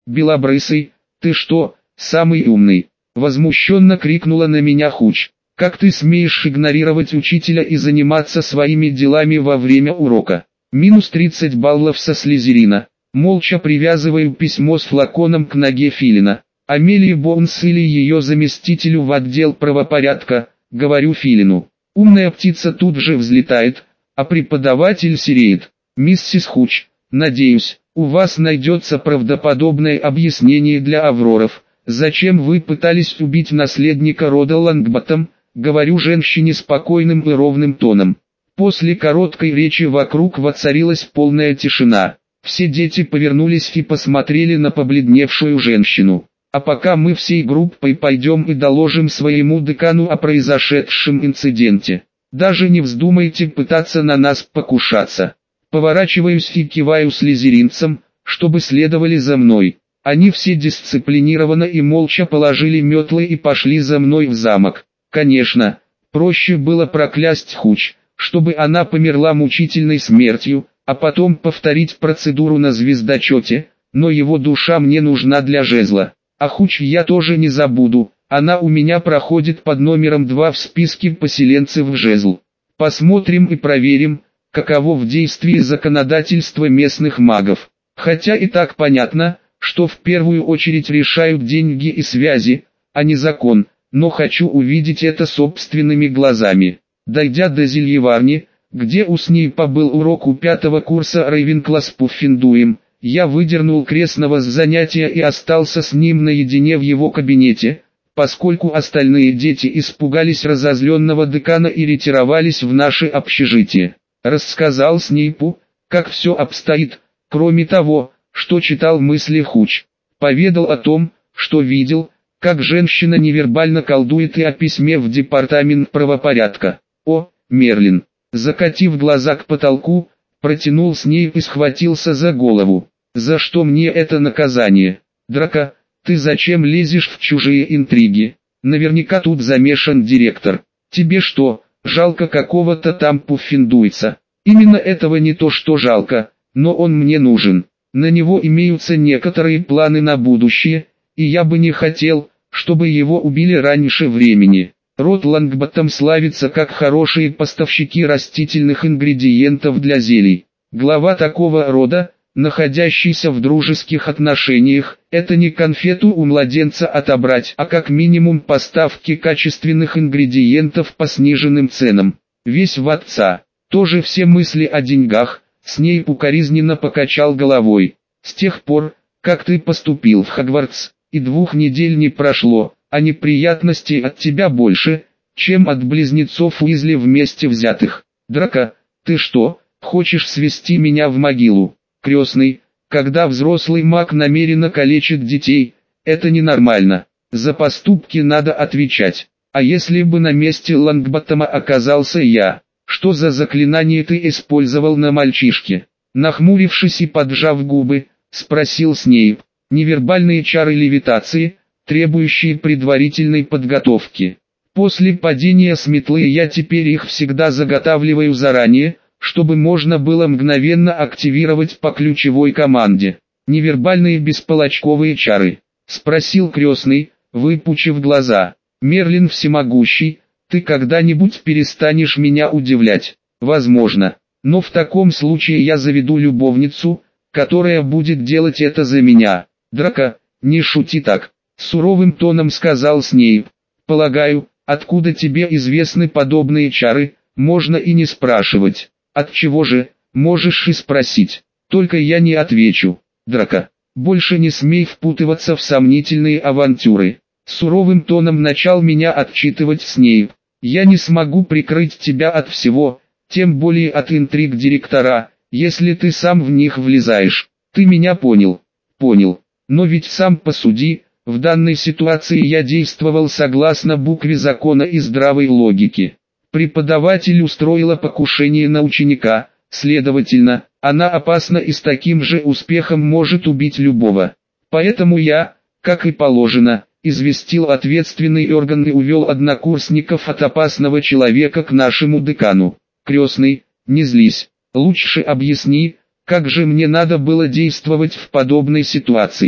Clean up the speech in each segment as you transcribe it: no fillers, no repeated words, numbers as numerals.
«Белобрысый, ты что, самый умный?» Возмущенно крикнула на меня Хуч. «Как ты смеешь игнорировать учителя и заниматься своими делами во время урока?» Минус 30 баллов со Слизерина. Молча привязываю письмо с флаконом к ноге Филина. Амелии Боунс или ее заместителю в отдел правопорядка, говорю Филину. Умная птица тут же взлетает, а преподаватель сереет. «Миссис Хуч, надеюсь, у вас найдется правдоподобное объяснение для Авроров. Зачем вы пытались убить наследника рода Лонгботтом?» Говорю женщине спокойным и ровным тоном. После короткой речи вокруг воцарилась полная тишина. Все дети повернулись и посмотрели на побледневшую женщину. «А пока мы всей группой пойдем и доложим своему декану о произошедшем инциденте. Даже не вздумайте пытаться на нас покушаться». Поворачиваюсь и киваю слизеринцам, чтобы следовали за мной. Они все дисциплинированно и молча положили метлы и пошли за мной в замок. Конечно, проще было проклясть Хуч, чтобы она померла мучительной смертью, а потом повторить процедуру на звездочете, но его душа мне нужна для жезла. А Хуч я тоже не забуду, она у меня проходит под номером 2 в списке поселенцев в жезл. Посмотрим и проверим, каково в действии законодательство местных магов. Хотя и так понятно, что в первую очередь решают деньги и связи, а не закон, но хочу увидеть это собственными глазами. Дойдя до зельеварни, где у Снейпа был урок у 5-го курса Рейвенкла с Пуффендуем, я выдернул крестного с занятия и остался с ним наедине в его кабинете, поскольку остальные дети испугались разозленного декана и ретировались в наше общежитие. Рассказал Снейпу, как все обстоит, кроме того, что читал мысли Хуч. Поведал о том, что видел, как женщина невербально колдует, и о письме в департамент правопорядка. «О, Мерлин!» Закатив глаза к потолку, протянул Снейп и схватился за голову. «За что мне это наказание? Драко, ты зачем лезешь в чужие интриги? Наверняка тут замешан директор. Тебе что, жалко какого-то там пуффендуйца?» «Именно этого не то что жалко, но он мне нужен. На него имеются некоторые планы на будущее, и я бы не хотел, чтобы его убили раньше времени. Род Лонгботтом славится как хорошие поставщики растительных ингредиентов для зелий. Глава такого рода, находящийся в дружеских отношениях, это не конфету у младенца отобрать, а как минимум поставки качественных ингредиентов по сниженным ценам. Весь в отца. Тоже все мысли о деньгах». Снейп укоризненно покачал головой. «С тех пор, как ты поступил в Хогвартс, и 2 недель не прошло, а неприятностей от тебя больше, чем от близнецов Уизли вместе взятых. Драко, ты что, хочешь свести меня в могилу?» «Крестный, когда взрослый маг намеренно калечит детей, это ненормально. За поступки надо отвечать. А если бы на месте Лонгботтома оказался я? Что за заклинание ты использовал на мальчишке?» Нахмурившись и поджав губы, спросил Снейп. «Невербальные чары левитации, требующие предварительной подготовки. После падения с метлы я теперь их всегда заготавливаю заранее, чтобы можно было мгновенно активировать по ключевой команде». «Невербальные бесполочковые чары?» — спросил крестный, выпучив глаза. «Мерлин всемогущий, ты когда-нибудь перестанешь меня удивлять?» «Возможно. Но в таком случае я заведу любовницу, которая будет делать это за меня». «Драко, не шути так», — суровым тоном сказал Снейп. «Полагаю, откуда тебе известны подобные чары, можно и не спрашивать». «Отчего же, можешь и спросить, только я не отвечу. Драко, больше не смей впутываться в сомнительные авантюры». Суровым тоном начал меня отчитывать Снейп. «Я не смогу прикрыть тебя от всего, тем более от интриг директора, если ты сам в них влезаешь. Ты меня понял?» «Понял. Но ведь сам посуди, в данной ситуации я действовал согласно букве закона и здравой логики. Преподаватель устроила покушение на ученика, следовательно, она опасна и с таким же успехом может убить любого. Поэтому я, как и положено, известил ответственный орган и увел однокурсников от опасного человека к нашему декану. Крестный, не злись, лучше объясни, как же мне надо было действовать в подобной ситуации».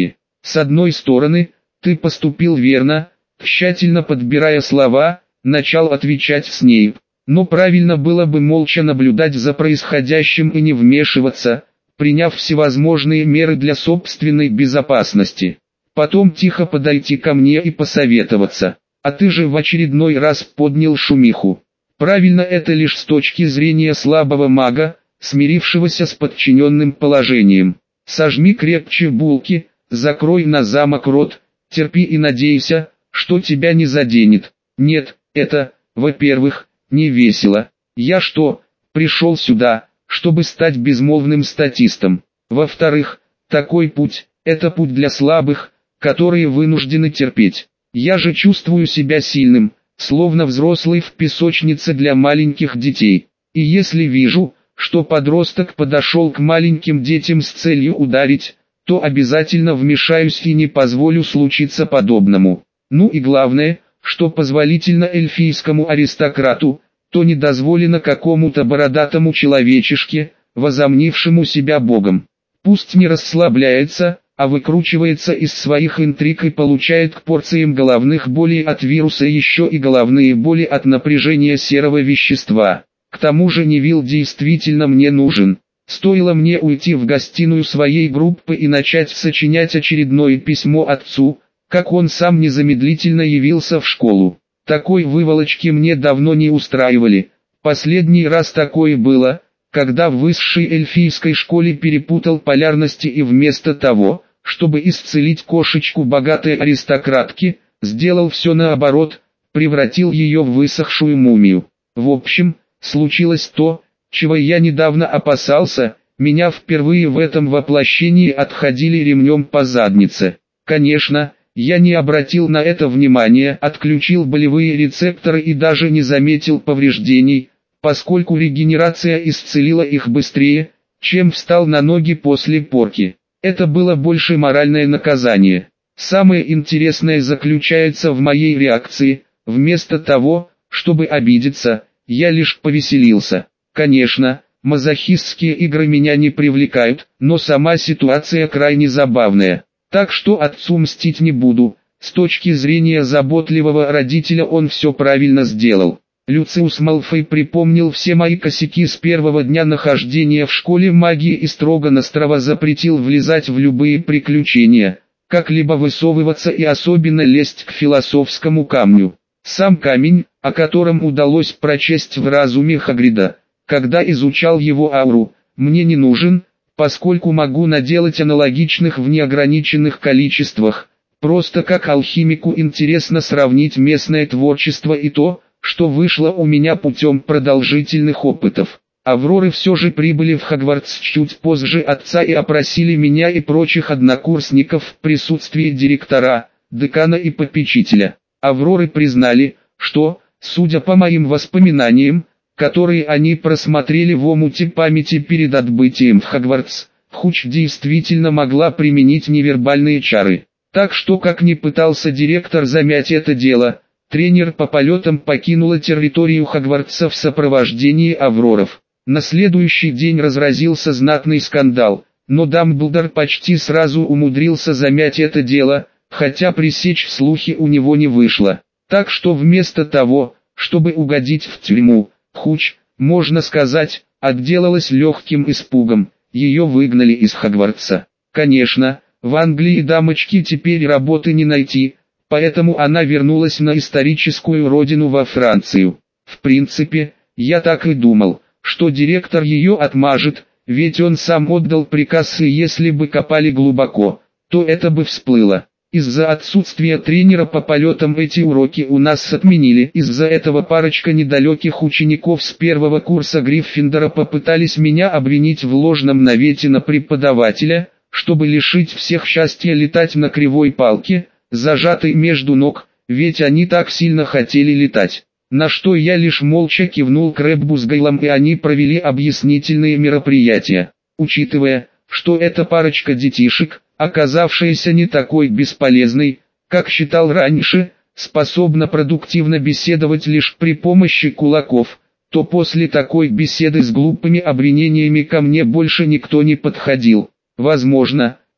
С одной стороны, ты поступил верно, тщательно подбирая слова, начал отвечать Снейп. Но правильно было бы молча наблюдать за происходящим и не вмешиваться, приняв всевозможные меры для собственной безопасности. Потом тихо подойти ко мне и посоветоваться. А ты же в очередной раз поднял шумиху. Правильно, это лишь с точки зрения слабого мага, смирившегося с подчиненным положением. Сожми крепче булки, закрой на замок рот, терпи и надейся, что тебя не заденет. Нет, это, во-первых, не весело. Я что, пришел сюда, чтобы стать безмолвным статистом? Во-вторых, такой путь, это путь для слабых, которые вынуждены терпеть. Я же чувствую себя сильным, словно взрослый в песочнице для маленьких детей. И если вижу, что подросток подошел к маленьким детям с целью ударить, то обязательно вмешаюсь и не позволю случиться подобному. Ну и главное, что позволительно эльфийскому аристократу, то не дозволено какому-то бородатому человечишке, возомнившему себя богом. Пусть не расслабляется, а выкручивается из своих интриг и получает к порциям головных болей от вируса еще и головные боли от напряжения серого вещества. К тому же Невилл действительно мне нужен. Стоило мне уйти в гостиную своей группы и начать сочинять очередное письмо отцу, как он сам незамедлительно явился в школу. Такой выволочки мне давно не устраивали. Последний раз такое было, когда в высшей эльфийской школе перепутал полярности и вместо того, чтобы исцелить кошечку богатой аристократки, сделал все наоборот, превратил ее в высохшую мумию. В общем, случилось то, чего я недавно опасался, меня впервые в этом воплощении отходили ремнем по заднице. Конечно, я не обратил на это внимания, отключил болевые рецепторы и даже не заметил повреждений, поскольку регенерация исцелила их быстрее, чем встал на ноги после порки. Это было больше моральное наказание. Самое интересное заключается в моей реакции. Вместо того, чтобы обидеться, я лишь повеселился. Конечно, мазохистские игры меня не привлекают, но сама ситуация крайне забавная. Так что отцу мстить не буду. С точки зрения заботливого родителя он все правильно сделал. Люциус Малфой припомнил все мои косяки с первого дня нахождения в школе магии и строго-настрого запретил влезать в любые приключения, как-либо высовываться и особенно лезть к философскому камню. Сам камень, о котором удалось прочесть в разуме Хагрида, когда изучал его ауру, мне не нужен, поскольку могу наделать аналогичных в неограниченных количествах. Просто как алхимику интересно сравнить местное творчество и то, что вышло у меня путем продолжительных опытов. Авроры все же прибыли в Хогвартс чуть позже отца и опросили меня и прочих однокурсников в присутствии директора, декана и попечителя. Авроры признали, что, судя по моим воспоминаниям, которые они просмотрели в омуте памяти перед отбытием в Хогвартс, Хуч действительно могла применить невербальные чары. Так что, как ни пытался директор замять это дело, тренер по полетам покинула территорию Хогвартса в сопровождении Авроров. На следующий день разразился знатный скандал, но Дамблдор почти сразу умудрился замять это дело, хотя пресечь слухи у него не вышло. Так что вместо того, чтобы угодить в тюрьму, Хуч, можно сказать, отделалась легким испугом, ее выгнали из Хогвартса. Конечно, в Англии дамочке теперь работы не найти, поэтому она вернулась на историческую родину во Францию. В принципе, я так и думал, что директор ее отмажет, ведь он сам отдал приказ, и если бы копали глубоко, то это бы всплыло. Из-за отсутствия тренера по полетам эти уроки у нас отменили. Из-за этого парочка недалеких учеников с первого курса Гриффиндора попытались меня обвинить в ложном навете на преподавателя, чтобы лишить всех счастья летать на кривой палке, зажатой между ног, ведь они так сильно хотели летать. На что я лишь молча кивнул Крэббу с Гайлом, и они провели объяснительные мероприятия. Учитывая, что эта парочка детишек, оказавшаяся не такой бесполезной, как считал раньше, способна продуктивно беседовать лишь при помощи кулаков, то после такой беседы с глупыми обвинениями ко мне больше никто не подходил. Возможно,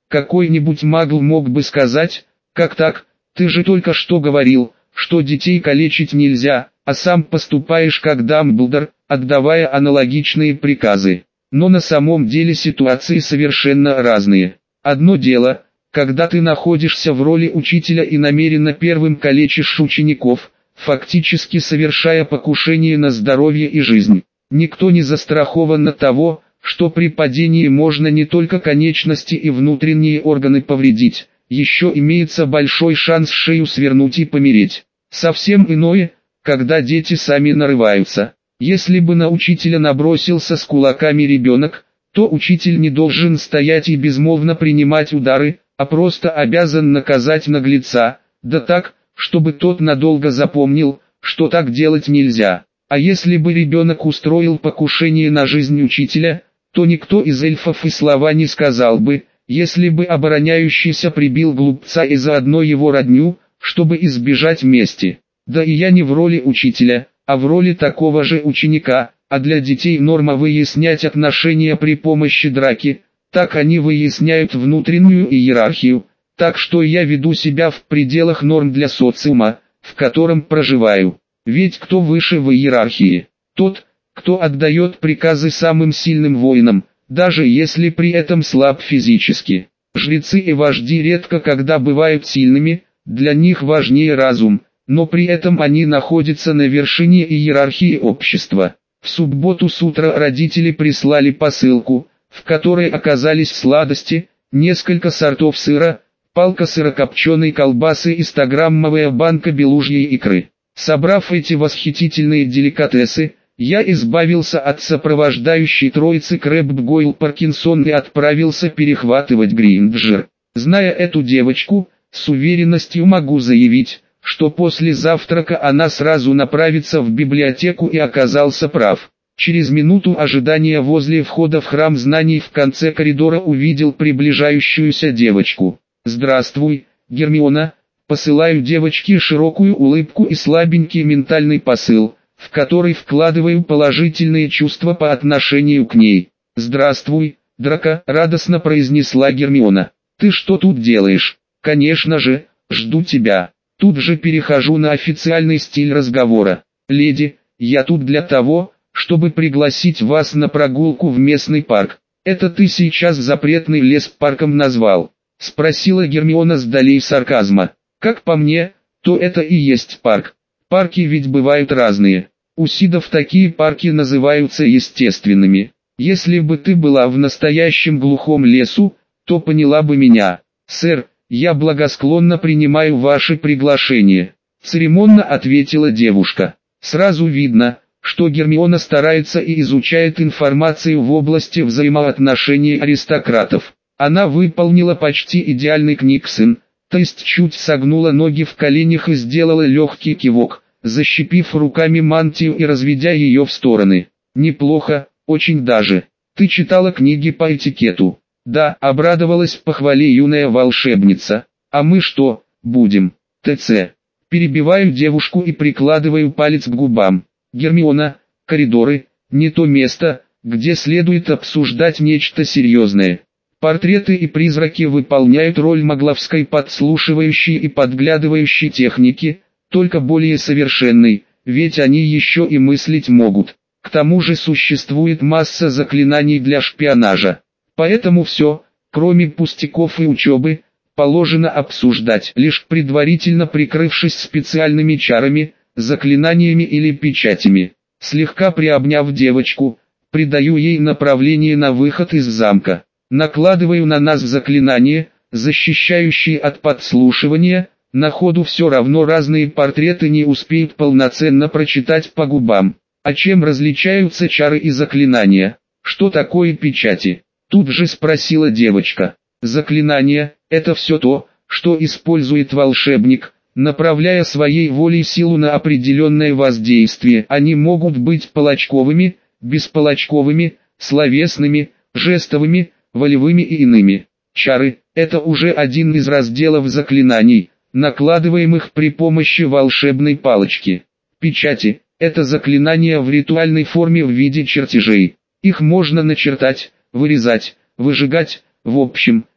Какой-нибудь магл мог бы сказать: «Как так? Ты же только что говорил, что детей калечить нельзя, а сам поступаешь как Дамблдор, отдавая аналогичные приказы». Но на самом деле ситуации совершенно разные. Одно дело, когда ты находишься в роли учителя и намеренно первым калечишь учеников, фактически совершая покушение на здоровье и жизнь. Никто не застрахован от того, что при падении можно не только конечности и внутренние органы повредить, еще имеется большой шанс шею свернуть и помереть. Совсем иное, когда дети сами нарываются. Если бы на учителя набросился с кулаками ребенок, то учитель не должен стоять и безмолвно принимать удары, а просто обязан наказать наглеца, да так, чтобы тот надолго запомнил, что так делать нельзя. А если бы ребенок устроил покушение на жизнь учителя, то никто из эльфов и слова не сказал бы, если бы обороняющийся прибил глупца и заодно его родню, чтобы избежать мести. Да и я не в роли учителя, а в роли такого же ученика, а для детей норма выяснять отношения при помощи драки, так они выясняют внутреннюю иерархию, так что я веду себя в пределах норм для социума, в котором проживаю. Ведь кто выше в иерархии? Тот, кто отдает приказы самым сильным воинам, даже если при этом слаб физически. Жрецы и вожди редко когда бывают сильными, для них важнее разум, но при этом они находятся на вершине иерархии общества. В субботу с утра родители прислали посылку, в которой оказались сладости, несколько сортов сыра, палка сырокопченой колбасы и 100-граммовая банка белужьей икры. Собрав эти восхитительные деликатесы, я избавился от сопровождающей троицы Крэбб Гойл Паркинсон и отправился перехватывать Гринджер. Зная эту девочку, с уверенностью могу заявить, что после завтрака она сразу направится в библиотеку, и оказался прав. Через минуту ожидания возле входа в храм знаний в конце коридора увидел приближающуюся девочку. «Здравствуй, Гермиона», посылаю девочке широкую улыбку и слабенький ментальный посыл, в который вкладываю положительные чувства по отношению к ней. «Здравствуй, Драко», радостно произнесла Гермиона. «Ты что тут делаешь?» «Конечно же, жду тебя». Тут же перехожу на официальный стиль разговора. «Леди, я тут для того, чтобы пригласить вас на прогулку в местный парк». «Это ты сейчас запретный лес парком назвал?» — спросила Гермиона с долей сарказма. «Как по мне, то это и есть парк. Парки ведь бывают разные. У сидов такие парки называются естественными. Если бы ты была в настоящем глухом лесу, то поняла бы меня. Сэр, я благосклонно принимаю ваше приглашение», — церемонно ответила девушка. Сразу видно, что Гермиона старается и изучает информацию в области взаимоотношений аристократов. Она выполнила почти идеальный книгсон, то есть чуть согнула ноги в коленях и сделала легкий кивок, защипив руками мантию и разведя ее в стороны. «Неплохо, очень даже. Ты читала книги по этикету?» «Да», — обрадовалась похвале юная волшебница. «А мы что, будем?» «ТЦ». Перебиваю девушку и прикладываю палец к губам. «Гермиона, коридоры, не то место, где следует обсуждать нечто серьезное. Портреты и призраки выполняют роль магловской подслушивающей и подглядывающей техники, только более совершенной, ведь они еще и мыслить могут. К тому же существует масса заклинаний для шпионажа. Поэтому все, кроме пустяков и учебы, положено обсуждать, лишь предварительно прикрывшись специальными чарами, заклинаниями или печатями». Слегка приобняв девочку, придаю ей направление на выход из замка. Накладываю на нас заклинания, защищающие от подслушивания. На ходу все равно разные портреты не успеют полноценно прочитать по губам. А чем различаются чары и заклинания? Что такое печати? Тут же спросила девочка. Заклинания – это все то, что использует волшебник, направляя своей волей силу на определенное воздействие. Они могут быть палочковыми, бесполочковыми, словесными, жестовыми, волевыми и иными. Чары – это уже один из разделов заклинаний, накладываемых при помощи волшебной палочки. Печати – это заклинания в ритуальной форме в виде чертежей. Их можно начертать, вырезать, выжигать, в общем,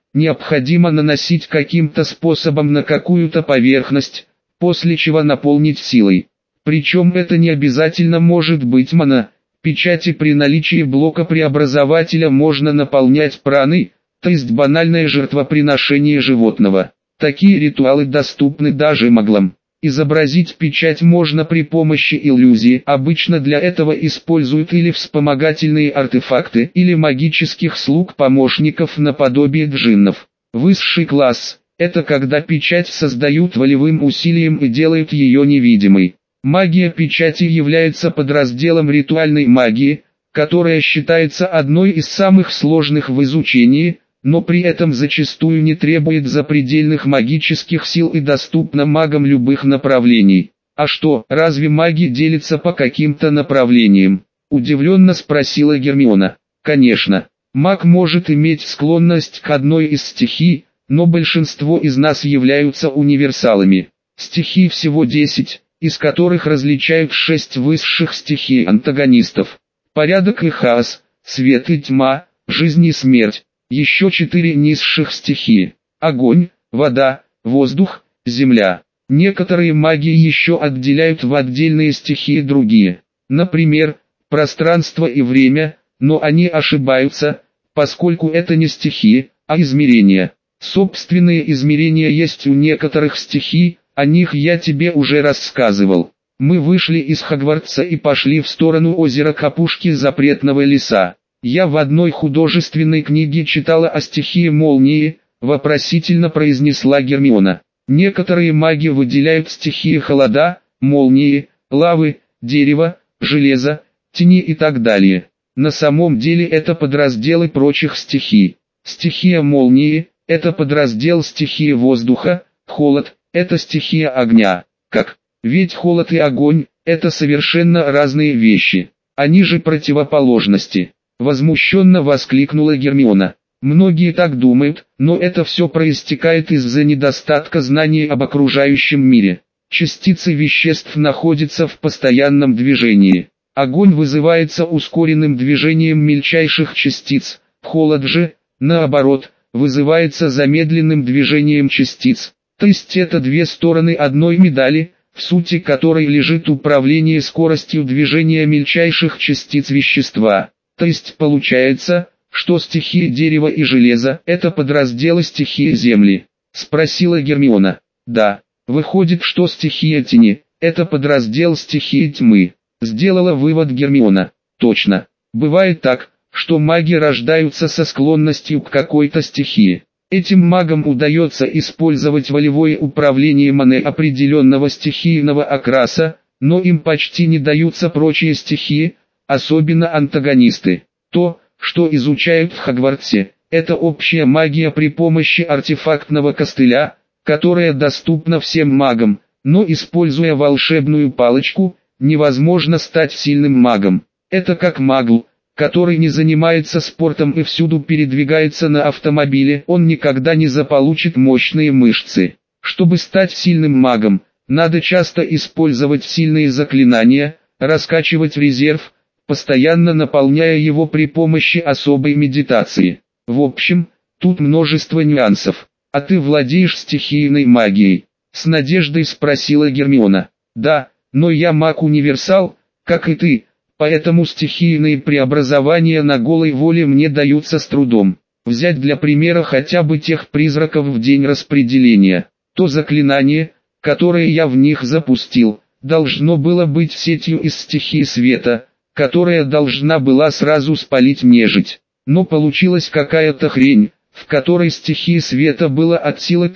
необходимо наносить каким-то способом на какую-то поверхность, после чего наполнить силой. Причем это не обязательно может быть мана. Печати при наличии блока преобразователя можно наполнять праной, то есть банальное жертвоприношение животного. Такие ритуалы доступны даже маглам. Изобразить печать можно при помощи иллюзии, обычно для этого используют или вспомогательные артефакты, или магических слуг-помощников наподобие джиннов. Высший класс – это когда печать создают волевым усилием и делают ее невидимой. Магия печати является подразделом ритуальной магии, которая считается одной из самых сложных в изучении, но при этом зачастую не требует запредельных магических сил и доступна магам любых направлений. А что, разве маги делятся по каким-то направлениям? Удивленно спросила Гермиона. Конечно, маг может иметь склонность к одной из стихий, но большинство из нас являются универсалами. Стихий всего 10, из которых различают 6 высших стихий антагонистов. Порядок и хаос, свет и тьма, жизнь и смерть. Еще 4 низших стихии – огонь, вода, воздух, земля. Некоторые маги еще отделяют в отдельные стихии другие. Например, пространство и время, но они ошибаются, поскольку это не стихии, а измерения. Собственные измерения есть у некоторых стихий, о них я тебе уже рассказывал. Мы вышли из Хогвартса и пошли в сторону озера к опушке запретного леса. Я в одной художественной книге читала о стихии молнии, вопросительно произнесла Гермиона. Некоторые маги выделяют стихии холода, молнии, лавы, дерева, железа, тени и так далее. На самом деле это подразделы прочих стихий. Стихия молнии – это подраздел стихии воздуха, холод – это стихия огня. Как? Ведь холод и огонь – это совершенно разные вещи. Они же противоположности. Возмущенно воскликнула Гермиона. Многие так думают, но это все проистекает из-за недостатка знаний об окружающем мире. Частицы веществ находятся в постоянном движении. Огонь вызывается ускоренным движением мельчайших частиц, холод же, наоборот, вызывается замедленным движением частиц. То есть это две стороны одной медали, в сути которой лежит управление скоростью движения мельчайших частиц вещества. То есть получается, что стихии дерева и железа – это подразделы стихии земли? Спросила Гермиона. Да, выходит, что стихия тени – это подраздел стихии тьмы. Сделала вывод Гермиона. Точно. Бывает так, что маги рождаются со склонностью к какой-то стихии. Этим магам удается использовать волевое управление маной определенного стихийного окраса, но им почти не даются прочие стихии, особенно антагонисты. То, что изучают в Хогвартсе, это общая магия при помощи артефактного костыля, которая доступна всем магам, но используя волшебную палочку, невозможно стать сильным магом. Это как магл, который не занимается спортом и всюду передвигается на автомобиле, он никогда не заполучит мощные мышцы. Чтобы стать сильным магом, надо часто использовать сильные заклинания, раскачивать резерв, постоянно наполняя его при помощи особой медитации. В общем, тут множество нюансов. А ты владеешь стихийной магией? С надеждой спросила Гермиона. Да, но я маг-универсал, как и ты, поэтому стихийные преобразования на голой воле мне даются с трудом. Взять для примера хотя бы тех призраков в день распределения. То заклинание, которое я в них запустил, должно было быть сетью из стихии света, которая должна была сразу спалить нежить. Но получилась какая-то хрень, в которой стихии света было от силы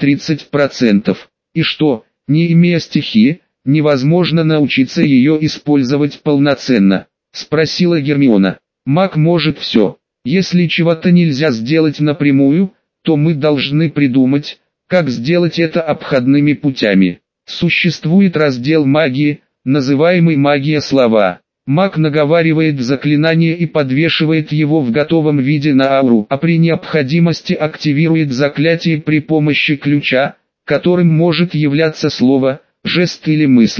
30%. И что, не имея стихии, невозможно научиться ее использовать полноценно? Спросила Гермиона. Маг может все. Если чего-то нельзя сделать напрямую, то мы должны придумать, как сделать это обходными путями. Существует раздел магии, называемый магия слова. Маг наговаривает заклинание и подвешивает его в готовом виде на ауру, а при необходимости активирует заклятие при помощи ключа, которым может являться слово, жест или мысль.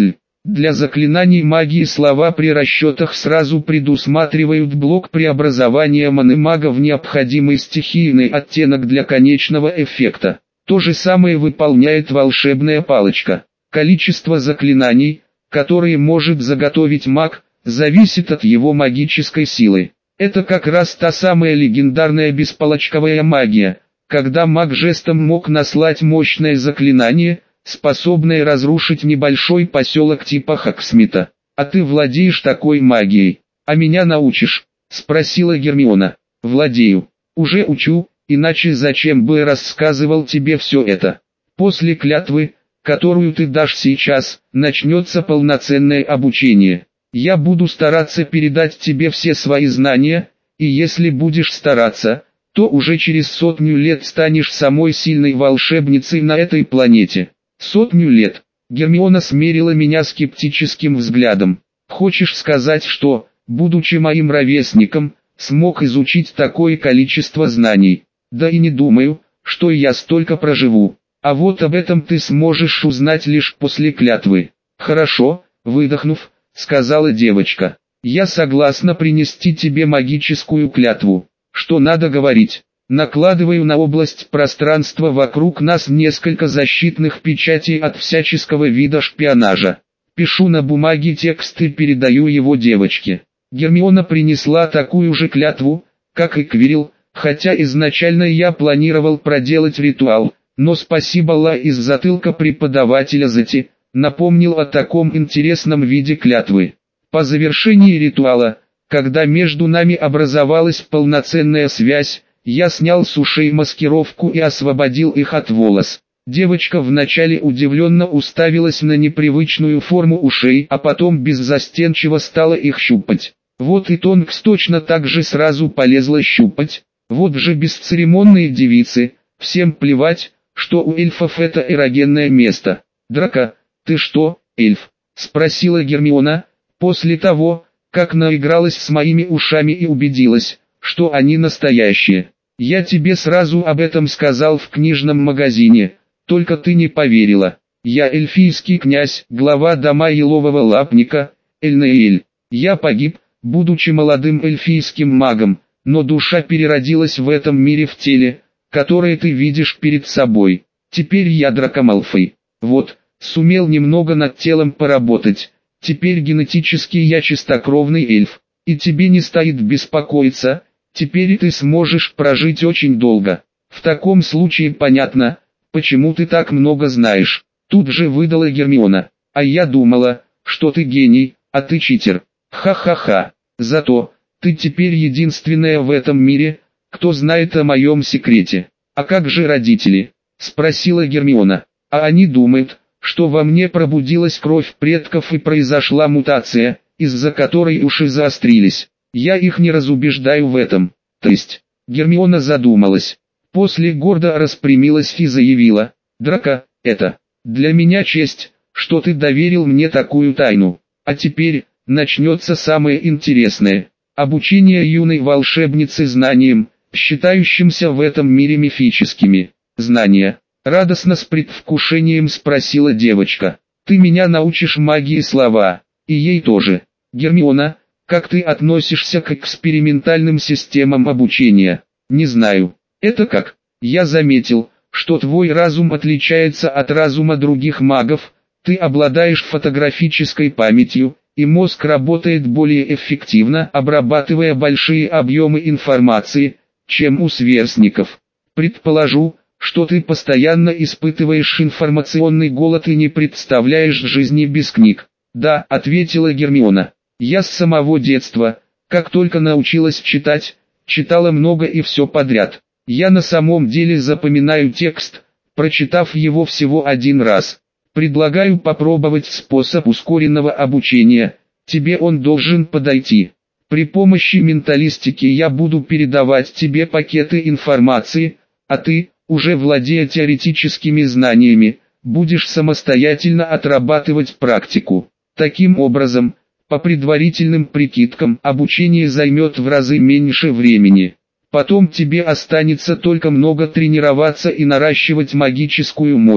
Для заклинаний магии слова при расчетах сразу предусматривают блок преобразования маны мага в необходимый стихийный оттенок для конечного эффекта. То же самое выполняет волшебная палочка. Количество заклинаний, которые может заготовить маг, зависит от его магической силы. Это как раз та самая легендарная беспалочковая магия, когда маг жестом мог наслать мощное заклинание, способное разрушить небольшой поселок типа Хоксмита. «А ты владеешь такой магией? А меня научишь?» – спросила Гермиона. «Владею. Уже учу, иначе зачем бы рассказывал тебе все это? После клятвы, которую ты дашь сейчас, начнется полноценное обучение. Я буду стараться передать тебе все свои знания, и если будешь стараться, то уже через 100 лет станешь самой сильной волшебницей на этой планете». 100 лет. Гермиона смерила меня скептическим взглядом. «Хочешь сказать, что, будучи моим ровесником, смог изучить такое количество знаний? Да и не думаю, что я столько проживу. А вот об этом ты сможешь узнать лишь после клятвы». «Хорошо», выдохнув, сказала девочка. «Я согласна принести тебе магическую клятву. Что надо говорить?» «Накладываю на область пространства вокруг нас несколько защитных печатей от всяческого вида шпионажа. Пишу на бумаге текст и передаю его девочке». Гермиона принесла такую же клятву, как и Квирл, хотя изначально я планировал проделать ритуал, но спасибо Ла из затылка преподавателя Зати, напомнил о таком интересном виде клятвы. По завершении ритуала, когда между нами образовалась полноценная связь, я снял с ушей маскировку и освободил их от волос. Девочка вначале удивленно уставилась на непривычную форму ушей, а потом беззастенчиво стала их щупать. Вот и Тонкс точно так же сразу полезла щупать. Вот же бесцеремонные девицы, всем плевать, что у эльфов это эрогенное место. «Драко, ты что, эльф?» – спросила Гермиона, после того, как наигралась с моими ушами и убедилась, что они настоящие. «Я тебе сразу об этом сказал в книжном магазине, только ты не поверила. Я эльфийский князь, глава дома елового лапника, Эльнеэль. Я погиб, будучи молодым эльфийским магом, но душа переродилась в этом мире в теле, которое ты видишь перед собой. Теперь я Драко Малфой. Вот, сумел немного над телом поработать. Теперь генетически я чистокровный эльф, и тебе не стоит беспокоиться. Теперь ты сможешь прожить очень долго. В таком случае понятно, почему ты так много знаешь». Тут же выдала Гермиона. «А я думала, что ты гений, а ты читер. Ха-ха-ха. Зато, ты теперь единственная в этом мире, кто знает о моем секрете». «А как же родители?» – спросила Гермиона. «А они думают, что во мне пробудилась кровь предков и произошла мутация, из-за которой уши заострились. Я их не разубеждаю в этом». «То есть?» Гермиона задумалась. После гордо распрямилась и заявила: «Драко, это для меня честь, что ты доверил мне такую тайну. А теперь начнется самое интересное. Обучение юной волшебницы знаниям, считающимся в этом мире мифическими. Знания?» Радостно с предвкушением спросила девочка. «Ты меня научишь магии слова, и ей тоже. Гермиона, как ты относишься к экспериментальным системам обучения?» «Не знаю. Это как?» «Я заметил, что твой разум отличается от разума других магов, ты обладаешь фотографической памятью, и мозг работает более эффективно, обрабатывая большие объемы информации, чем у сверстников. Предположу, что ты постоянно испытываешь информационный голод и не представляешь жизни без книг». «Да», — ответила Гермиона. «Я с самого детства, как только научилась читать, читала много и все подряд. Я на самом деле запоминаю текст, прочитав его всего один раз. Предлагаю попробовать способ ускоренного обучения, тебе он должен подойти. При помощи менталистики я буду передавать тебе пакеты информации, а ты, уже владея теоретическими знаниями, будешь самостоятельно отрабатывать практику. Таким образом, по предварительным прикидкам, обучение займет в разы меньше времени. Потом тебе останется только много тренироваться и наращивать магическую мощь.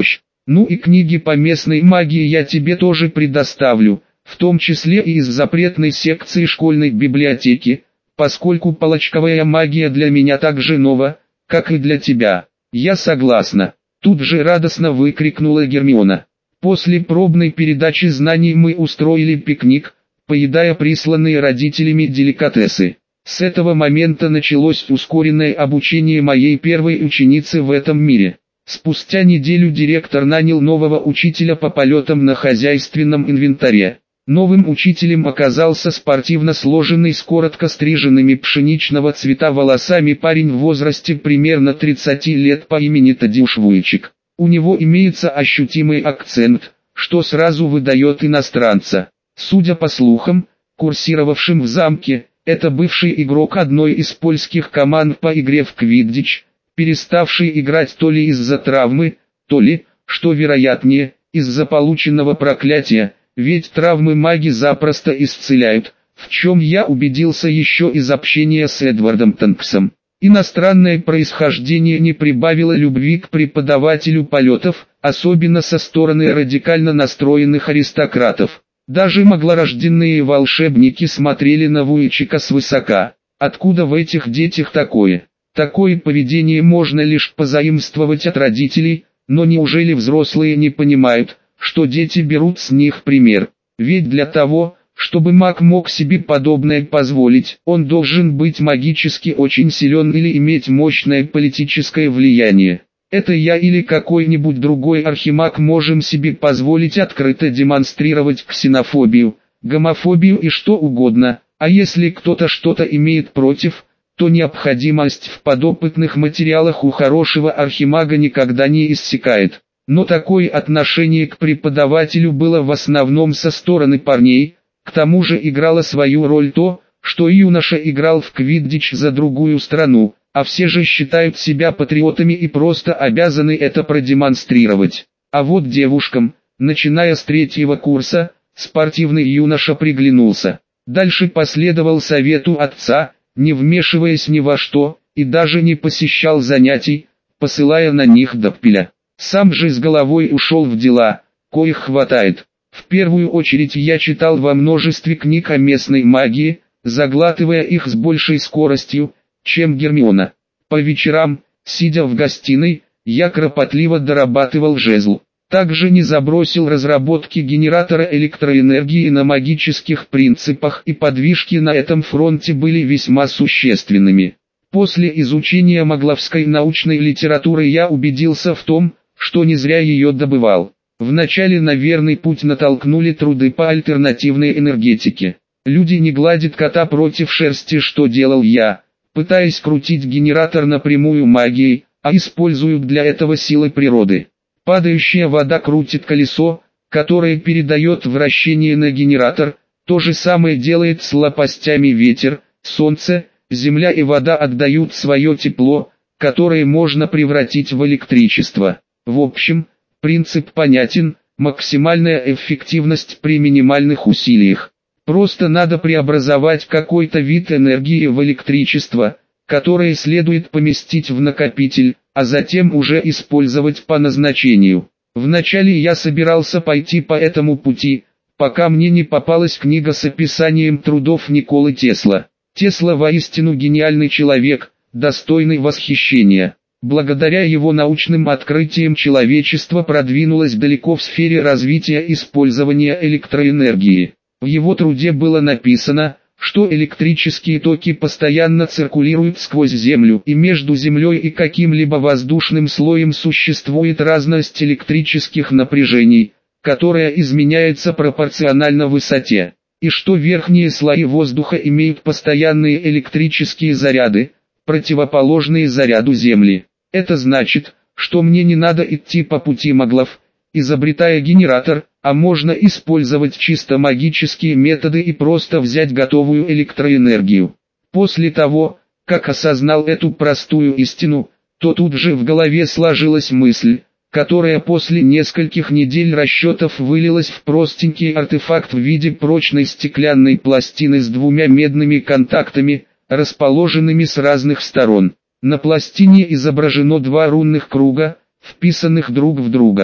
Ну и книги по местной магии я тебе тоже предоставлю, в том числе и из запретной секции школьной библиотеки, поскольку палочковая магия для меня так же нова, как и для тебя. Я согласна. Тут же радостно выкрикнула Гермиона. После пробной передачи знаний мы устроили пикник, поедая присланные родителями деликатесы. С этого момента началось ускоренное обучение моей первой ученицы в этом мире. Спустя неделю директор нанял нового учителя по полетам на хозяйственном инвентаре. Новым учителем оказался спортивно сложенный с коротко стриженными пшеничного цвета волосами парень в возрасте примерно 30 лет по имени Тадеуш Вуйчик. У него имеется ощутимый акцент, что сразу выдает иностранца. Судя по слухам, курсировавшим в замке, это бывший игрок одной из польских команд по игре в квиддич, переставший играть то ли из-за травмы, то ли, что вероятнее, из-за полученного проклятия, ведь травмы маги запросто исцеляют, в чем я убедился еще из общения с Эдвардом Тонксом. Иностранное происхождение не прибавило любви к преподавателю полетов, особенно со стороны радикально настроенных аристократов. Даже маглорожденные волшебники смотрели на Вуйчика свысока. Откуда в этих детях такое? Такое поведение можно лишь позаимствовать от родителей, но неужели взрослые не понимают, что дети берут с них пример? Ведь для того, чтобы маг мог себе подобное позволить, он должен быть магически очень силен или иметь мощное политическое влияние. Это я или какой-нибудь другой архимаг можем себе позволить открыто демонстрировать ксенофобию, гомофобию и что угодно, а если кто-то что-то имеет против, то необходимость в подопытных материалах у хорошего архимага никогда не иссякает. Но такое отношение к преподавателю было в основном со стороны парней, к тому же играло свою роль то, что юноша играл в квиддич за другую страну, а все же считают себя патриотами и просто обязаны это продемонстрировать. А вот девушкам, начиная с 3-го курса, спортивный юноша приглянулся. Дальше последовал совету отца, не вмешиваясь ни во что, и даже не посещал занятий, посылая на них доппеля. Сам же с головой ушел в дела, коих хватает. В первую очередь я читал во множестве книг о местной магии, заглатывая их с большей скоростью, чем Гермиона. По вечерам, сидя в гостиной, я кропотливо дорабатывал жезл. Также не забросил разработки генератора электроэнергии на магических принципах, и подвижки на этом фронте были весьма существенными. После изучения магловской научной литературы я убедился в том, что не зря ее добывал. Вначале на верный путь натолкнули труды по альтернативной энергетике. Люди не гладят кота против шерсти, что делал я, пытаясь крутить генератор напрямую магией, а используют для этого силы природы. Падающая вода крутит колесо, которое передает вращение на генератор, то же самое делает с лопастями ветер, солнце, земля и вода отдают свое тепло, которое можно превратить в электричество. В общем, принцип понятен, максимальная эффективность при минимальных усилиях. Просто надо преобразовать какой-то вид энергии в электричество, которое следует поместить в накопитель, а затем уже использовать по назначению. Вначале я собирался пойти по этому пути, пока мне не попалась книга с описанием трудов Николы Тесла. Тесла воистину гениальный человек, достойный восхищения. Благодаря его научным открытиям человечество продвинулось далеко в сфере развития использования электроэнергии. В его труде было написано, что электрические токи постоянно циркулируют сквозь Землю, и между Землей и каким-либо воздушным слоем существует разность электрических напряжений, которая изменяется пропорционально высоте, и что верхние слои воздуха имеют постоянные электрические заряды, противоположные заряду Земли. Это значит, что мне не надо идти по пути маглов, изобретая генератор, а можно использовать чисто магические методы и просто взять готовую электроэнергию. После того, как осознал эту простую истину, то тут же в голове сложилась мысль, которая после нескольких недель расчетов вылилась в простенький артефакт в виде прочной стеклянной пластины с 2 медными контактами, расположенными с разных сторон. На пластине изображено 2 рунных круга, вписанных друг в друга.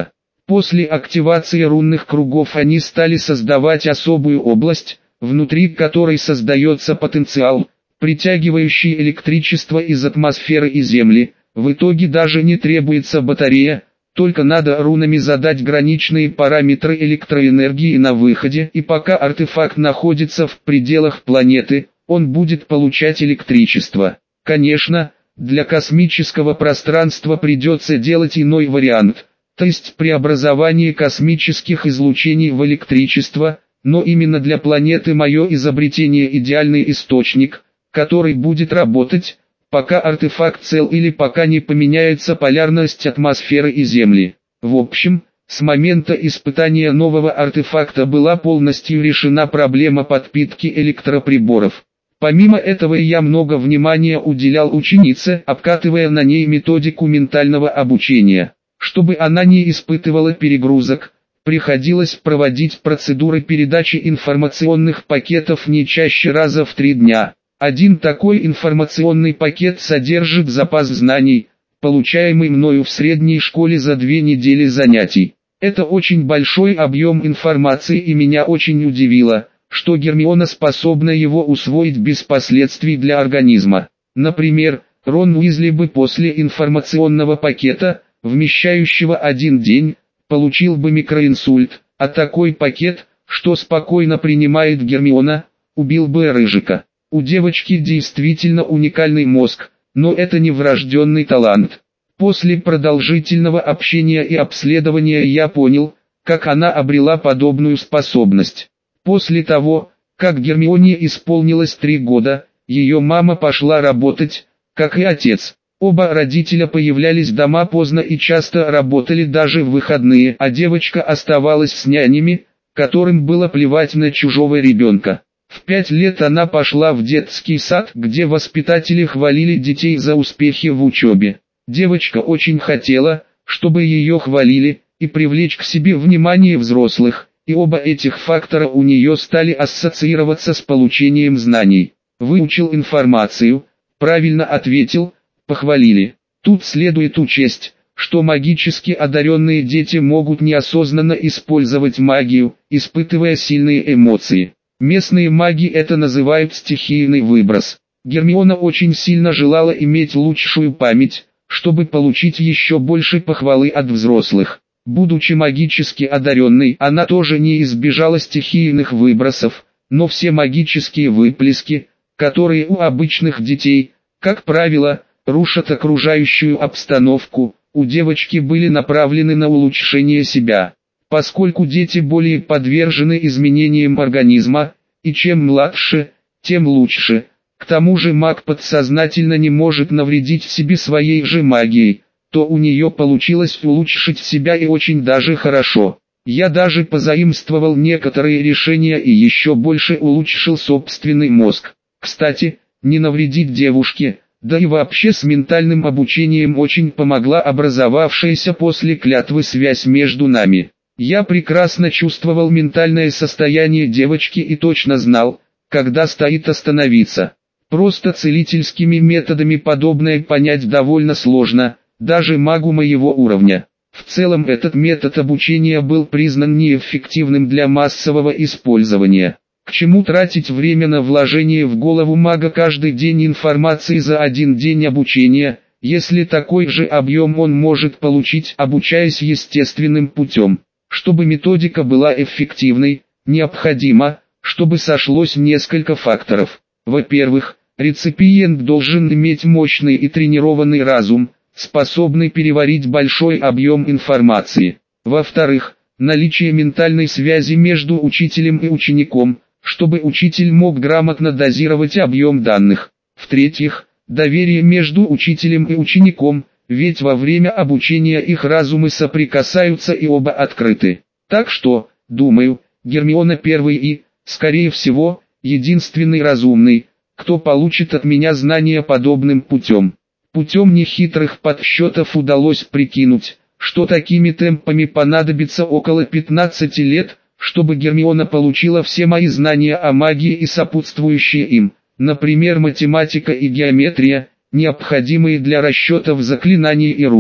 После активации рунных кругов они стали создавать особую область, внутри которой создается потенциал, притягивающий электричество из атмосферы и Земли. В итоге даже не требуется батарея, только надо рунами задать граничные параметры электроэнергии на выходе, и пока артефакт находится в пределах планеты, он будет получать электричество. Конечно, для космического пространства придется делать иной вариант, то есть преобразование космических излучений в электричество, но именно для планеты мое изобретение идеальный источник, который будет работать, пока артефакт цел или пока не поменяется полярность атмосферы и Земли. В общем, с момента испытания нового артефакта была полностью решена проблема подпитки электроприборов. Помимо этого я много внимания уделял ученице, обкатывая на ней методику ментального обучения. Чтобы она не испытывала перегрузок, приходилось проводить процедуры передачи информационных пакетов не чаще раза в 3 дня. Один такой информационный пакет содержит запас знаний, получаемый мною в средней школе за 2 недели занятий. Это очень большой объем информации, и меня очень удивило, что Гермиона способна его усвоить без последствий для организма. Например, Рон Уизли бы после информационного пакета, вмещающего 1 день, получил бы микроинсульт, а такой пакет, что спокойно принимает Гермиона, убил бы Рыжика. У девочки действительно уникальный мозг, но это не врожденный талант. После продолжительного общения и обследования я понял, как она обрела подобную способность. После того, как Гермионе исполнилось 3 года, ее мама пошла работать, как и отец. Оба родителя появлялись дома поздно и часто работали даже в выходные, а девочка оставалась с нянями, которым было плевать на чужого ребенка. В 5 лет она пошла в детский сад, где воспитатели хвалили детей за успехи в учебе. Девочка очень хотела, чтобы ее хвалили, и привлечь к себе внимание взрослых, и оба этих фактора у нее стали ассоциироваться с получением знаний. Выучил информацию, правильно ответил, похвалили. Тут следует учесть, что магически одаренные дети могут неосознанно использовать магию, испытывая сильные эмоции. Местные маги это называют стихийный выброс. Гермиона очень сильно желала иметь лучшую память, чтобы получить еще больше похвалы от взрослых. Будучи магически одаренной, она тоже не избежала стихийных выбросов, но все магические выплески, которые у обычных детей, как правило, рушат окружающую обстановку, у девочки были направлены на улучшение себя. Поскольку дети более подвержены изменениям организма, и чем младше, тем лучше. К тому же маг подсознательно не может навредить себе своей же магией, то у нее получилось улучшить себя и очень даже хорошо. Я даже позаимствовал некоторые решения и еще больше улучшил собственный мозг. Кстати, не навредить девушке, да и вообще с ментальным обучением очень помогла образовавшаяся после клятвы связь между нами. Я прекрасно чувствовал ментальное состояние девочки и точно знал, когда стоит остановиться. Просто целительскими методами подобное понять довольно сложно, даже магу моего уровня. В целом этот метод обучения был признан неэффективным для массового использования. К чему тратить время на вложение в голову мага каждый день информации за 1 день обучения, если такой же объем он может получить, обучаясь естественным путем. Чтобы методика была эффективной, необходимо, чтобы сошлось несколько факторов. Во-первых, реципиент должен иметь мощный и тренированный разум, способный переварить большой объем информации. Во-вторых, наличие ментальной связи между учителем и учеником, чтобы учитель мог грамотно дозировать объем данных. В-третьих, доверие между учителем и учеником, ведь во время обучения их разумы соприкасаются и оба открыты. Так что, думаю, Гермиона первый и, скорее всего, единственный разумный, кто получит от меня знания подобным путем. Путем нехитрых подсчетов удалось прикинуть, что такими темпами понадобится около 15 лет, чтобы Гермиона получила все мои знания о магии и сопутствующие им, например математика и геометрия, необходимые для расчетов заклинаний и рун.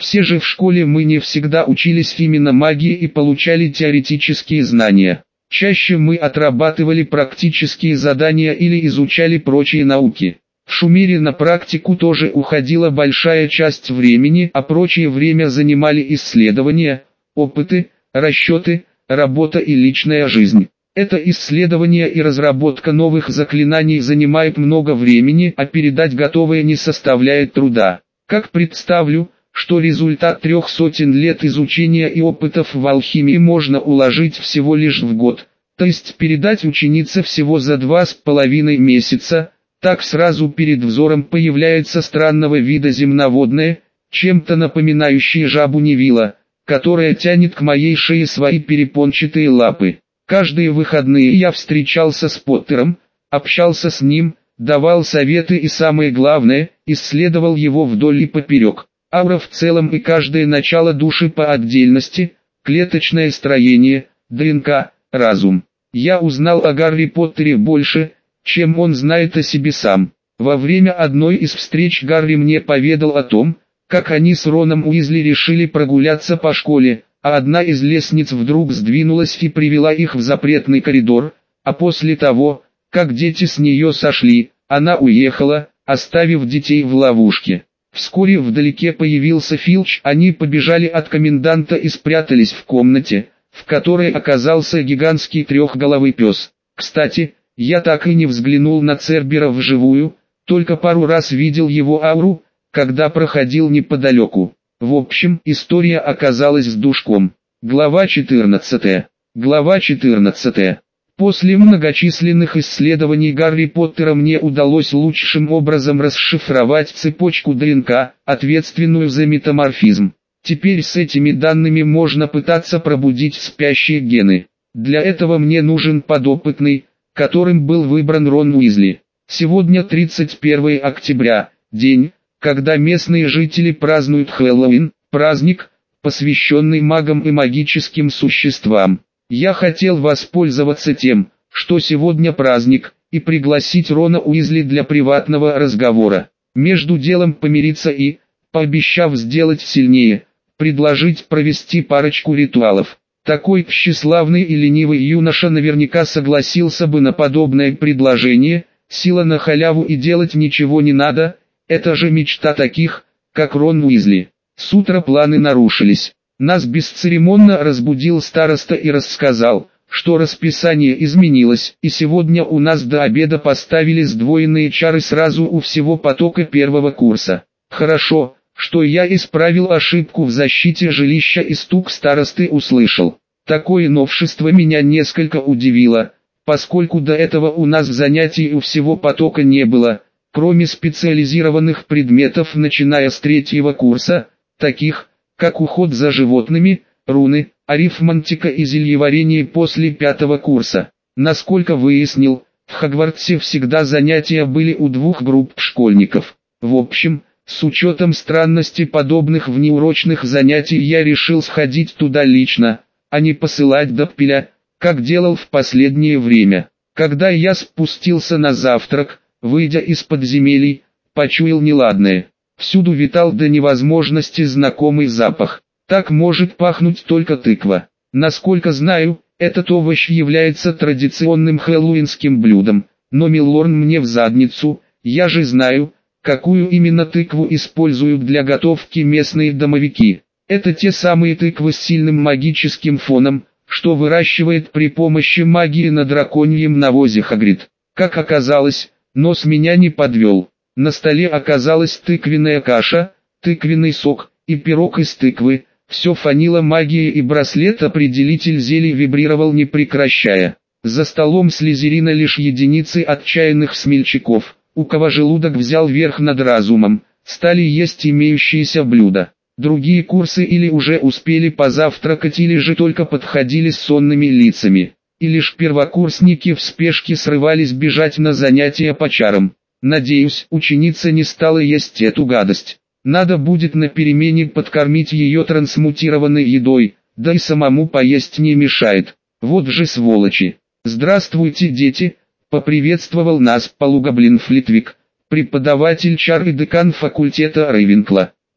Все же в школе мы не всегда учились именно магии и получали теоретические знания. Чаще мы отрабатывали практические задания или изучали прочие науки. В Шумере на практику тоже уходила большая часть времени, а прочее время занимали исследования, опыты, расчеты, работа и личная жизнь. Это исследование и разработка новых заклинаний занимает много времени, а передать готовое не составляет труда. Как представлю, что результат 300 лет изучения и опытов в алхимии можно уложить всего лишь в год, то есть передать ученице всего за 2,5 месяца, так сразу перед взором появляется странного вида земноводное, чем-то напоминающее жабу Невилла, которая тянет к моей шее свои перепончатые лапы. Каждые выходные я встречался с Поттером, общался с ним, давал советы и самое главное, исследовал его вдоль и поперек. Аура в целом и каждое начало души по отдельности, клеточное строение, ДНК, разум. Я узнал о Гарри Поттере больше, чем он знает о себе сам. Во время одной из встреч Гарри мне поведал о том, как они с Роном Уизли решили прогуляться по школе, а одна из лестниц вдруг сдвинулась и привела их в запретный коридор, а после того, как дети с нее сошли, она уехала, оставив детей в ловушке. Вскоре вдалеке появился Филч, они побежали от коменданта и спрятались в комнате, в которой оказался гигантский трехголовый пес. Кстати, я так и не взглянул на Цербера вживую, только пару раз видел его ауру, когда проходил неподалеку. В общем, история оказалась с душком. Глава 14. Глава 14. После многочисленных исследований Гарри Поттера мне удалось лучшим образом расшифровать цепочку ДНК, ответственную за метаморфизм. Теперь с этими данными можно пытаться пробудить спящие гены. Для этого мне нужен подопытный, которым был выбран Рон Уизли. Сегодня 31 октября, день, когда местные жители празднуют Хэллоуин, праздник, посвященный магам и магическим существам. Я хотел воспользоваться тем, что сегодня праздник, и пригласить Рона Уизли для приватного разговора. Между делом помириться и, пообещав сделать сильнее, предложить провести парочку ритуалов. Такой тщеславный и ленивый юноша наверняка согласился бы на подобное предложение, сила на халяву и делать ничего не надо, это же мечта таких, как Рон Уизли. С утра планы нарушились. Нас бесцеремонно разбудил староста и рассказал, что расписание изменилось, и сегодня у нас до обеда поставили сдвоенные чары сразу у всего потока первого курса. Хорошо, что я исправил ошибку в защите жилища и стук старосты услышал. Такое новшество меня несколько удивило, поскольку до этого у нас занятий у всего потока не было, кроме специализированных предметов начиная с 3-го курса, таких, как уход за животными, руны, арифмантика и зельеварение после 5-го курса. Насколько выяснил, в Хогвартсе всегда занятия были у 2 групп школьников. В общем, с учетом странности подобных внеурочных занятий я решил сходить туда лично, а не посылать Доппеля, как делал в последнее время. Когда я спустился на завтрак, выйдя из подземелий, почуял неладное. Всюду витал до невозможности знакомый запах. Так может пахнуть только тыква. Насколько знаю, этот овощ является традиционным хэллоуинским блюдом, но Милорн мне в задницу, я же знаю, какую именно тыкву используют для готовки местные домовики. Это те самые тыквы с сильным магическим фоном, что выращивает при помощи магии на драконьем навозе Хагрид. Как оказалось, нос меня не подвел. На столе оказалась тыквенная каша, тыквенный сок и пирог из тыквы. Все фанило магией, и браслет-определитель зелий вибрировал не прекращая. За столом Слизерина лишь единицы отчаянных смельчаков, у кого желудок взял верх над разумом, стали есть имеющиеся блюда. Другие курсы или уже успели позавтракать, или же только подходили с сонными лицами. И лишь первокурсники в спешке срывались бежать на занятия по чарам. Надеюсь, ученица не стала есть эту гадость. Надо будет на перемене подкормить ее трансмутированной едой, да и самому поесть не мешает. Вот же сволочи. «Здравствуйте, дети!» — поприветствовал нас полугоблин Флитвик, преподаватель чар и декан факультета Рейвенкла.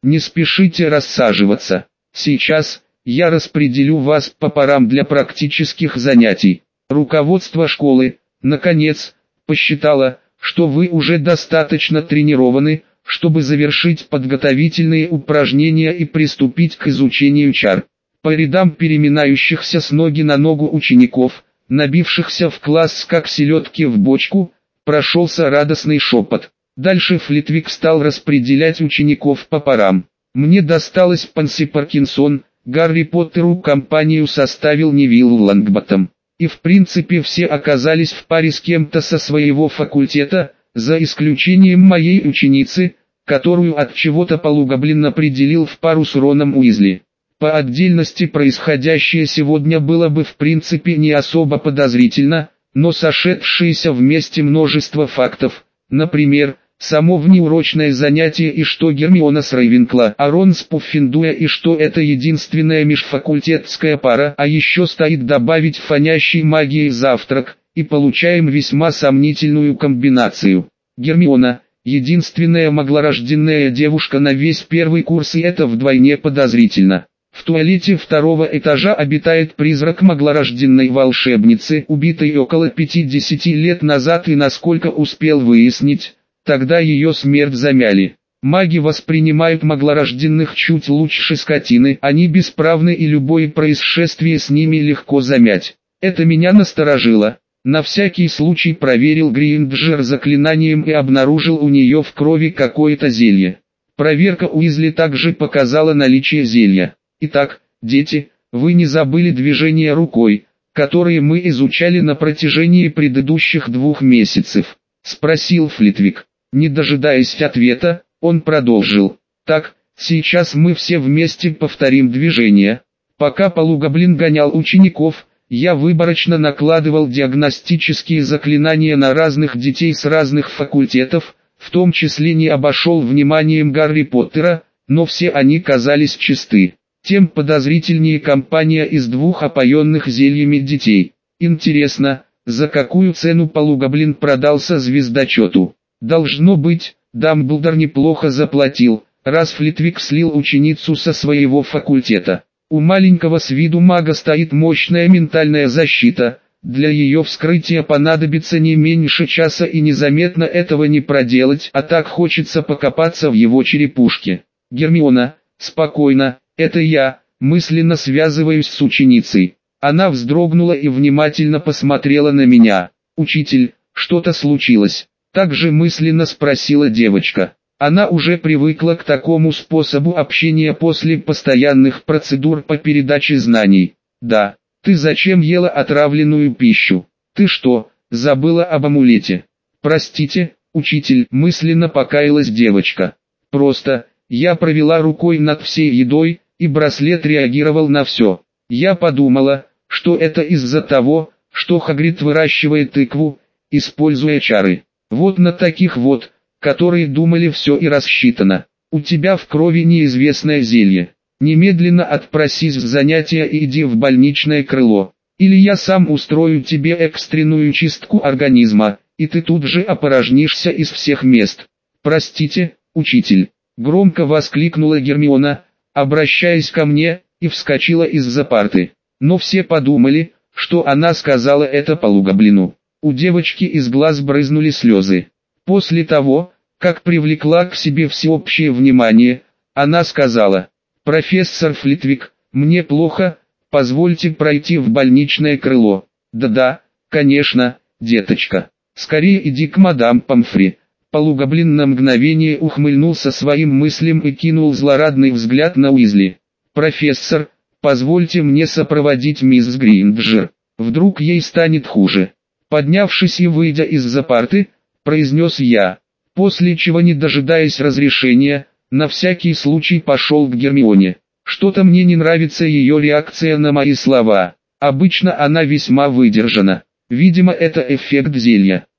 Не спешите рассаживаться. Сейчас я распределю вас по парам для практических занятий. Руководство школы, наконец, посчитало, что вы уже достаточно тренированы, чтобы завершить подготовительные упражнения и приступить к изучению чар. По рядам переминающихся с ноги на ногу учеников, набившихся в класс как селедки в бочку, прошелся радостный шепот. Дальше Флитвик стал распределять учеников по парам. Мне досталось Панси Паркинсон, Гарри Поттеру компанию составил Невилл Лонгботтом. И в принципе все оказались в паре с кем-то со своего факультета, за исключением моей ученицы, которую от чего-то полугоблин определил в пару с Роном Уизли. По отдельности происходящее сегодня было бы в принципе не особо подозрительно, но сошедшиеся вместе множество фактов, например, само внеурочное занятие и что Гермиона с Рейвенкла, а Рон с Пуффендуя и что это единственная межфакультетская пара, а еще стоит добавить фонящий магией завтрак, и получаем весьма сомнительную комбинацию. Гермиона, единственная маглорожденная девушка на весь первый курс, и это вдвойне подозрительно. В туалете второго этажа обитает призрак маглорожденной волшебницы, убитой около 50 лет назад, и насколько успел выяснить, тогда ее смерть замяли. Маги воспринимают маглорожденных чуть лучше скотины, они бесправны и любое происшествие с ними легко замять. Это меня насторожило. На всякий случай проверил Гринджер заклинанием и обнаружил у нее в крови какое-то зелье. Проверка Уизли также показала наличие зелья. Итак, дети, вы не забыли движения рукой, которые мы изучали на протяжении предыдущих 2 месяцев? Спросил Флитвик. Не дожидаясь ответа, он продолжил. Так, сейчас мы все вместе повторим движение. Пока полугоблин гонял учеников, я выборочно накладывал диагностические заклинания на разных детей с разных факультетов, в том числе не обошел вниманием Гарри Поттера, но все они казались чисты. Тем подозрительнее компания из 2 опоенных зельями детей. Интересно, за какую цену полугоблин продался звездочету? Должно быть, Дамблдор неплохо заплатил, раз Флитвик слил ученицу со своего факультета. У маленького с виду мага стоит мощная ментальная защита, для ее вскрытия понадобится не меньше часа, и незаметно этого не проделать, а так хочется покопаться в его черепушке. Гермиона, спокойно, это я, мысленно связываюсь с ученицей. Она вздрогнула и внимательно посмотрела на меня. «Учитель, что-то случилось?» Также мысленно спросила девочка. Она уже привыкла к такому способу общения после постоянных процедур по передаче знаний. «Да, ты зачем ела отравленную пищу? Ты что, забыла об амулете?» «Простите, учитель», мысленно покаялась девочка. «Просто, я провела рукой над всей едой, и браслет реагировал на все. Я подумала, что это из-за того, что Хагрид выращивает тыкву, используя чары. Вот на таких вот, которые думали все и рассчитано. У тебя в крови неизвестное зелье. Немедленно отпросись с занятия и иди в больничное крыло. Или я сам устрою тебе экстренную чистку организма, и ты тут же опорожнишься из всех мест». «Простите, учитель», — громко воскликнула Гермиона, обращаясь ко мне, и вскочила из-за парты. Но все подумали, что она сказала это полугоблину. У девочки из глаз брызнули слезы. После того, как привлекла к себе всеобщее внимание, она сказала: «Профессор Флитвик, мне плохо, позвольте пройти в больничное крыло». «Да-да, конечно, деточка. Скорее иди к мадам Помфри». Полугоблин на мгновение ухмыльнулся своим мыслям и кинул злорадный взгляд на Уизли. «Профессор, позвольте мне сопроводить мисс Гринджер. Вдруг ей станет хуже». Поднявшись и выйдя из-за парты, произнес я, после чего, не дожидаясь разрешения, на всякий случай пошел к Гермионе. Что-то мне не нравится ее реакция на мои слова. Обычно она весьма выдержана. Видимо, это эффект зелья.